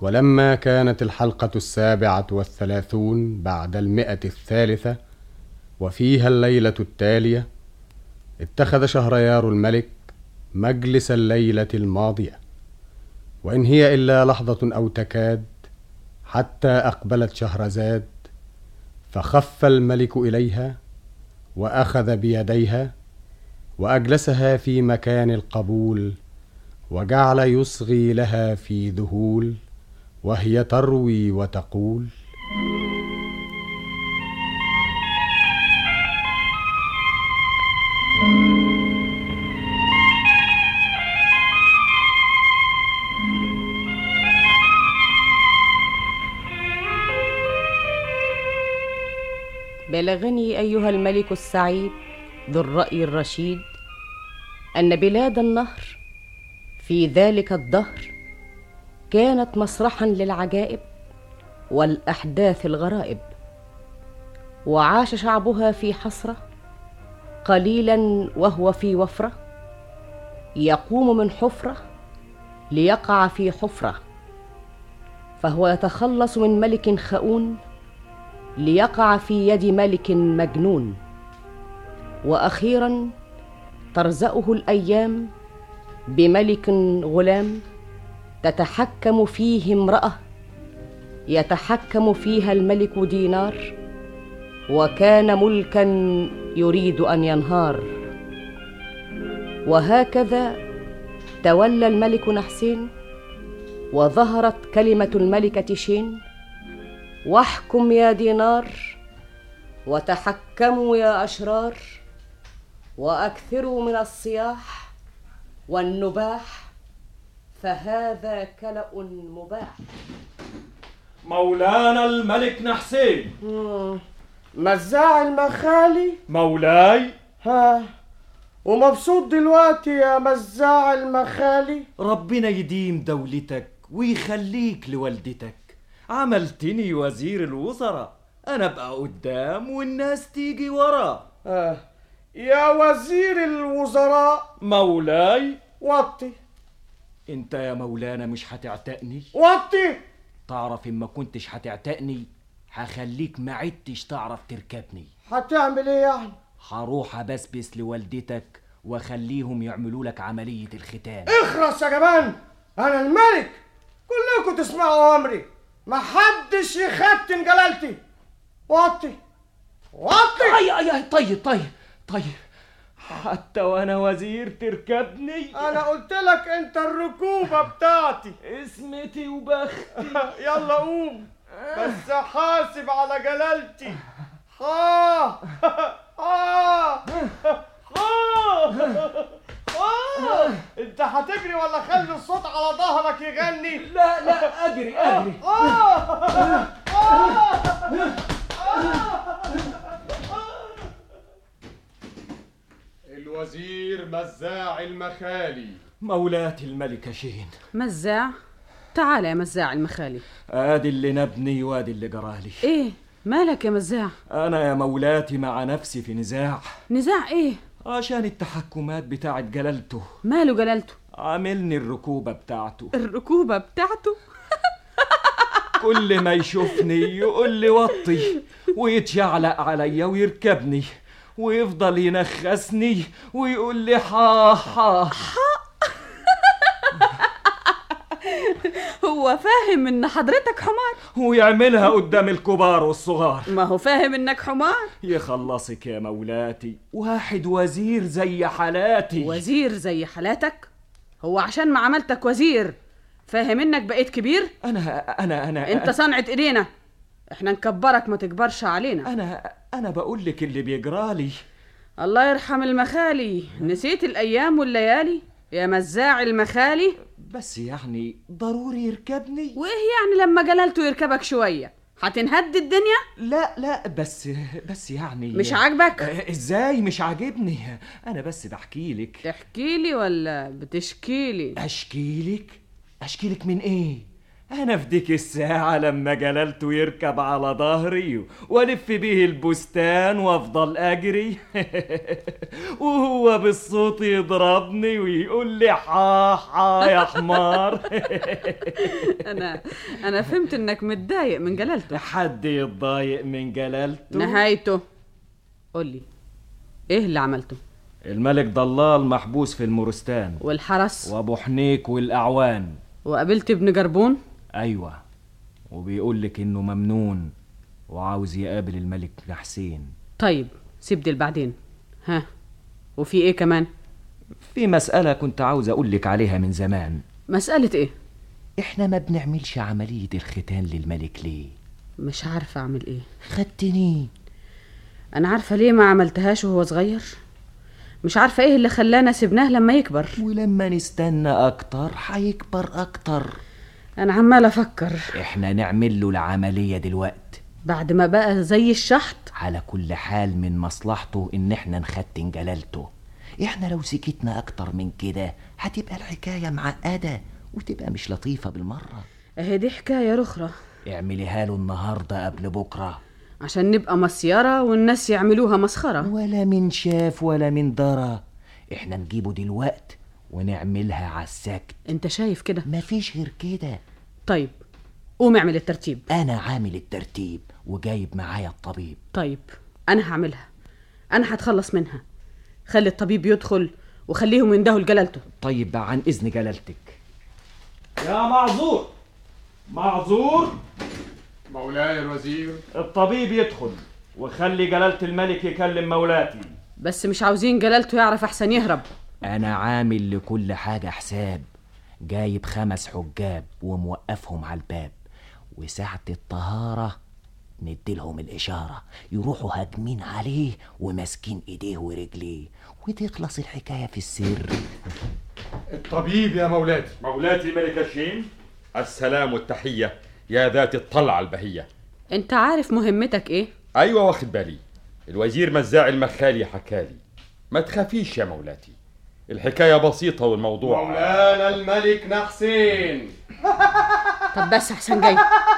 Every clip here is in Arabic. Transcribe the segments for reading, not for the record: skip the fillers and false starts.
ولما كانت الحلقة 37 بعد 100 وفيها الليلة التالية، اتخذ شهريار الملك مجلس الليلة الماضية، وإن هي إلا لحظة أو تكاد حتى أقبلت شهرزاد، فخف الملك إليها وأخذ بيديها وأجلسها في مكان القبول، وجعل يصغي لها في ذهول، وهي تروي وتقول: بلغني أيها الملك السعيد ذو الرأي الرشيد أن بلاد النهر في ذلك الدهر كانت مسرحا للعجائب والأحداث الغرائب، وعاش شعبها في حسرة قليلا وهو في وفرة، يقوم من حفرة ليقع في حفرة، فهو يتخلص من ملك خؤون ليقع في يد ملك مجنون، وأخيرا ترزقه الأيام بملك غلام تتحكم فيه امرأة يتحكم فيها الملك دينار، وكان ملكا يريد أن ينهار. وهكذا تولى الملك نحسين، وظهرت كلمة الملكة شين: واحكم يا دينار، وتحكموا يا أشرار، وأكثروا من الصياح والنباح، فهذا كلأ مباح. مولانا الملك نحسين. مزاع المخالي مولاي. ومبسوط دلوقتي يا مزاع المخالي؟ ربنا يديم دولتك ويخليك لوالدتك. عملتني وزير الوزراء، أنا أبقى قدام والناس تيجي ورا. يا وزير الوزراء. مولاي. وطي. انت يا مولانا مش هتعتقني؟ وطي. تعرف إن ما كنتش هتعتقني هخليك ما عدتش تعرف تركبني. هتعمل ايه يعني؟ هروح أبسبس لوالدتك واخليهم يعملوا لك عملية الختان. اخرس يا جبان، أنا الملك، كلكم تسمعوا أمري، محدش يختن جلالتي. وطي وطي. طيب حتى وانا وزير تركبني؟ انا قلت لك انت الركوبة بتاعتي، اسمتي وبختي. يلا قوم، بس حاسب على جلالتي. انت هتجري ولا خلي الصوت على ظهرك يغني؟ لا اجري. الوزير مزاع المخالي. مولاتي الملكة شين. مزاع؟ تعال يا مزاع المخالي. ادي اللي نبني وادي اللي جرالي. ايه مالك يا مزاع؟ انا يا مولاتي مع نفسي في نزاع. نزاع ايه؟ عشان التحكمات بتاعت جلالته. ماله جلالته؟ عاملني الركوبة بتاعته. الركوبة بتاعته؟ كل ما يشوفني يقول لي وطي، ويتشعلق عليا ويركبني، ويفضل ينخسني ويقول لي حا. هو فاهم ان حضرتك حمار؟ ويعملها قدام الكبار والصغار. ما هو فاهم انك حمار. يخلصك يا مولاتي واحد وزير زي حالاتي. وزير زي حالاتك؟ هو عشان ما عملتك وزير فاهم انك بقيت كبير؟ انا انت صنعة ايدينا، احنا نكبرك ما تكبرش علينا. انا بقول لك اللي بيجرالي. الله يرحم المخالي، نسيت الايام والليالي يا مزاع المخالي؟ بس يعني ضروري يركبني. وايه يعني لما جلالته يركبك شوية هتنهد الدنيا؟ لا بس يعني مش عاجبك؟ ازاي مش عاجبني؟ انا بس بحكي لك. تحكي لي ولا بتشكي لي؟ اشكي لك من ايه؟ أنا في ديك الساعة لما جلالته يركب على ظهري وألف بيه البستان وأفضل أجري وهو بالصوت يضربني ويقول لي حا حا يا حمار. أنا فهمت إنك متضايق من جلالته. حد يتضايق من جلالته؟ نهايته قولي إيه اللي عملته؟ الملك ضلال محبوس في المورستان، والحرس وأبو حنيك والأعوان. وقابلت ابن جربون؟ أيوة، وبيقول لك إنه ممنون وعاوز يقابل الملك حسين. طيب سيب دي بعدين. ها، وفي إيه كمان؟ في مسألة كنت عاوز أقول لك عليها من زمان. مسألة إيه؟ إحنا ما بنعملش عملية الختان للملك ليه؟ مش عارفة أعمل إيه. ختنيه. أنا عارفة ليه ما عملتهاش وهو صغير، مش عارفة إيه اللي خلانا سيبناه لما يكبر. ولما نستنى أكتر هيكبر أكتر. أنا عمال أفكر إحنا نعمل له العملية دلوقت بعد ما بقى زي الشحط. على كل حال من مصلحته إن إحنا نختن جلالته. إحنا لو سكتنا أكتر من كده هتبقى الحكاية معقدة وتبقى مش لطيفة بالمرة. أهي دي حكاية أخرى. اعمليها له النهاردة قبل بكرة عشان نبقى مسيرة والناس يعملوها مسخرة. ولا من شاف ولا من درى. إحنا نجيبه دلوقت ونعملها عالسكت. أنت شايف كده؟ مفيش غير كده. طيب قوم اعمل الترتيب. أنا عامل الترتيب وجايب معايا الطبيب. طيب أنا هعملها، أنا هتخلص منها. خلي الطبيب يدخل وخليهم يندهوا لجلالته. طيب بقى عن إذن جلالتك. يا معذور معذور. مولاي الوزير. الطبيب يدخل وخلي جلالة الملك يكلم مولاتي. بس مش عاوزين جلالته يعرف أحسن يهرب. أنا عامل لكل حاجة حساب. جايب 5 حجاب وموقفهم على الباب، وساعة الطهارة نديلهم الإشارة يروحوا هاجمين عليه وماسكين إيديه ورجليه وتخلص الحكاية في السر. الطبيب يا مولاتي. مولاتي ملك الشين، السلام والتحية يا ذات الطلعة البهية. أنت عارف مهمتك إيه؟ أيوة واخد بالي، الوزير مزاع المخالي حكالي. ما تخافيش يا مولاتي، الحكاية بسيطة والموضوع. مولانا الملك نحسين. طب بس أحسن جاي.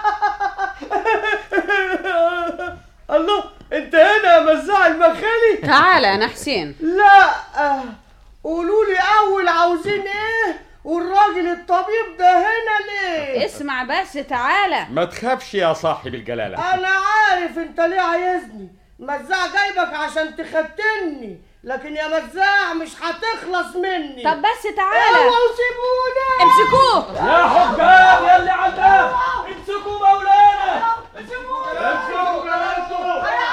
الله، انت هنا يا مزاع المخالي؟ تعالى يا نحسين. لا، قولوا لي اول عاوزين ايه والراجل الطبيب ده هنا ليه؟ اسمع بس تعالى. ما تخافش يا صاحب الجلالة. انا عارف انت ليه عايزني. مزاع جايبك عشان تختني، لكن يا مزاع مش هتخلص مني. طب بس تعالى. اوعوا سيبوني. امسكوه يا حجاب يا اللي على الباب، امسكوا مولانا. امسكوا جلالته.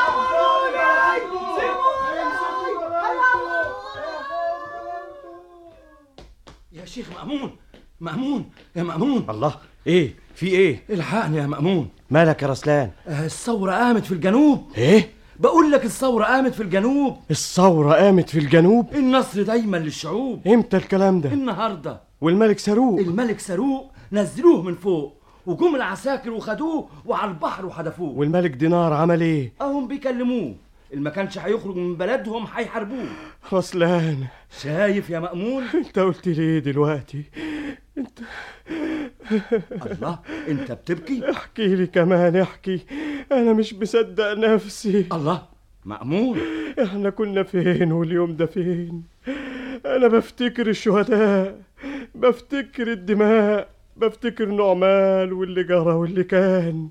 يا شيخ مأمون يا مأمون. الله، ايه في ايه؟ الحقني يا مأمون. مالك يا رسلان؟ الثورة قامت في الجنوب. ايه؟ بقول لك الثورة قامت في الجنوب. الثورة قامت في الجنوب؟ النصر دايما للشعوب. امتى الكلام ده؟ النهاردة. والملك ساروق؟ الملك ساروق نزلوه من فوق وجم العساكر وخدوه وعلى البحر وحدفوه. والملك دينار عمل ايه؟ اهم بيكلموه، ما كانش هيخرج من بلدهم هيحاربوه. رسلان، شايف يا مأمون؟ انت قلت ليه دلوقتي؟ انت الله، انت بتبكي؟ احكي لي كمان، احكي. انا مش مصدق نفسي. الله مأمون، احنا كنا فين واليوم ده فين؟ انا بفتكر الشهداء، بفتكر الدماء، بفتكر نعمان واللي جرى واللي كان.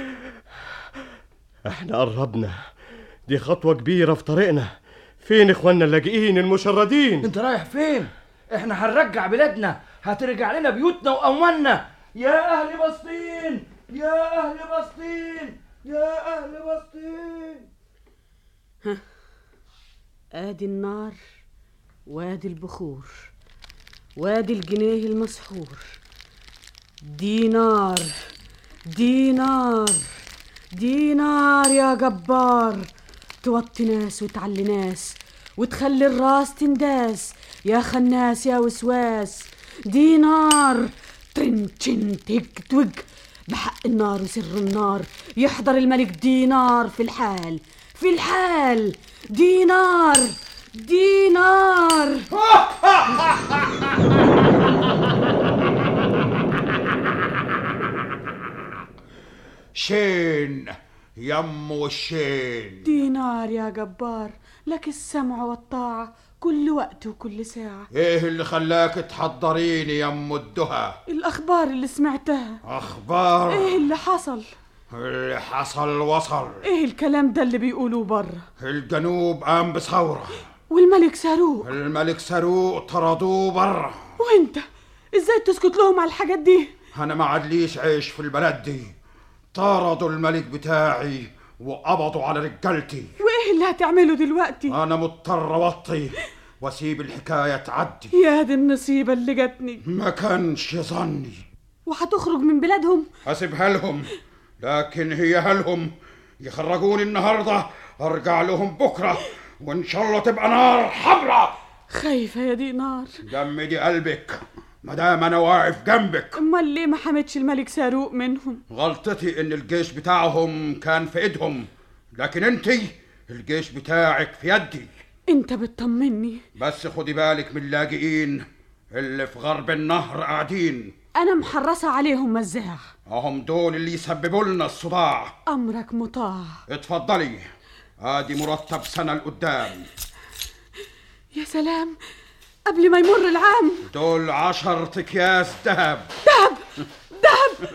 احنا قربنا، دي خطوة كبيرة في طريقنا. فين اخواننا اللاجئين المشردين؟ انت رايح فين؟ احنا هنرجع بلادنا، هترجع لنا بيوتنا واموالنا. يا اهل فلسطين، يا اهل فلسطين، يا اهل فلسطين. ادي النار وادي البخور وادي الجنيه المسحور. دينار دينار دينار يا جبار، توطي ناس وتعلي ناس وتخلي الراس تنداس. يا خناس يا وسواس. دينار ترن تشن تج توج، بحق النار وسر النار يحضر الملك دينار في الحال في الحال. دينار دينار. شين يمو الشين. دينار يا جبار، لك السمع والطاعة كل وقت وكل ساعة. ايه اللي خلاك تحضريني يمو الدهى؟ الأخبار اللي سمعتها. أخبار؟ ايه اللي حصل؟ اللي حصل وصل. ايه الكلام ده اللي بيقولوه بره؟ الجنوب قام بثورة، والملك ساروق. الملك ساروق طردوه بره. وانت ازاي تسكت لهم على الحاجات دي؟ انا ما عادليش عيش في البلد دي. طردوا الملك بتاعي وقبضوا على رجالتي. وايه اللي هتعمله دلوقتي؟ انا مضطر اوطي واسيب الحكايه تعدي. يا دي النصيبه اللي جاتني، ما كانش ظني. وهتخرج من بلادهم؟ هسيبها لهم، لكن هي هلهم يخرجوني النهارده ارجع لهم بكره، وان شاء الله تبقى نار حمراء. خايفه يا دينار. جمدي قلبك مدام انا واقف جنبك. امال ليه ما حمتش الملك ساروق منهم؟ غلطتي ان الجيش بتاعهم كان في ايدهم، لكن انتي الجيش بتاعك في يدي. انت بتطمني، بس خدي بالك من اللاجئين اللي في غرب النهر قاعدين. انا محرصه عليهم مزاح. هم دول اللي يسببوا لنا الصداع. امرك مطاع. اتفضلي، ادي مرتب سنه لقدام. يا سلام، قبل ما يمر العام. دول 10 اكياس ذهب. ذهب ذهب.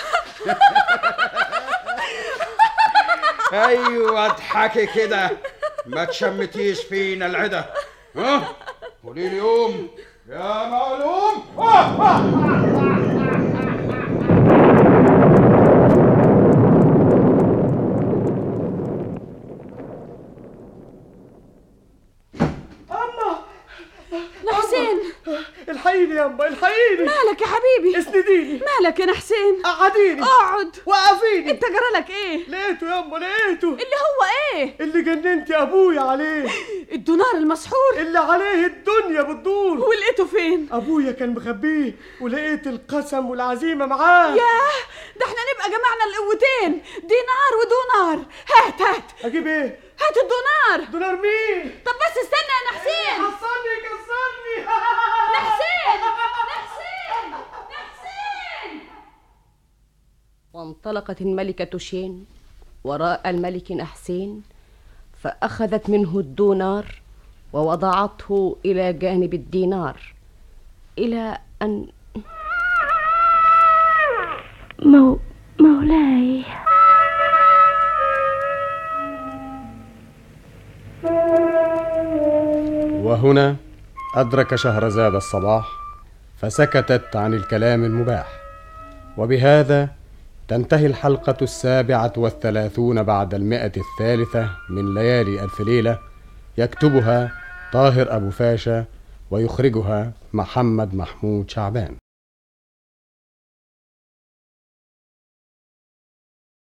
ايوه اضحكي كده، ما تشمتيش فينا العدا. ها قولي لي قوم يا معلوم. حسين، الحقيني يابا الحقيني. مالك يا حبيبي؟ اسنديني. مالك يا حسين؟ قعديني. اقعد. وقفيني. انت جرالك ايه؟ لقيته يابا لقيته. اللي هو ايه؟ اللي جننت ابويا عليه. الدينار المسحور اللي عليه الدنيا بتدور. ولقيته فين؟ ابويا كان مخبيه، ولقيت القسم والعزيمه معاه. ياه، ده احنا نبقى جمعنا القوتين، دينار ودونار. هات هات. اجيب ايه؟ هات الدونار. دولار مين؟ طب بس استنى يا نحسين. حصلني كسرني. نحسين نحسين نحسين. وانطلقت الملكة شين وراء الملك نحسين، فأخذت منه الدونار ووضعته إلى جانب الدينار، إلى أن مولاي. وهنا أدرك شهرزاد الصباح، فسكتت عن الكلام المباح. وبهذا تنتهي الحلقة 37 بعد 100 من ليالي ألف ليلة، يكتبها طاهر أبو فاشا ويخرجها محمد محمود شعبان.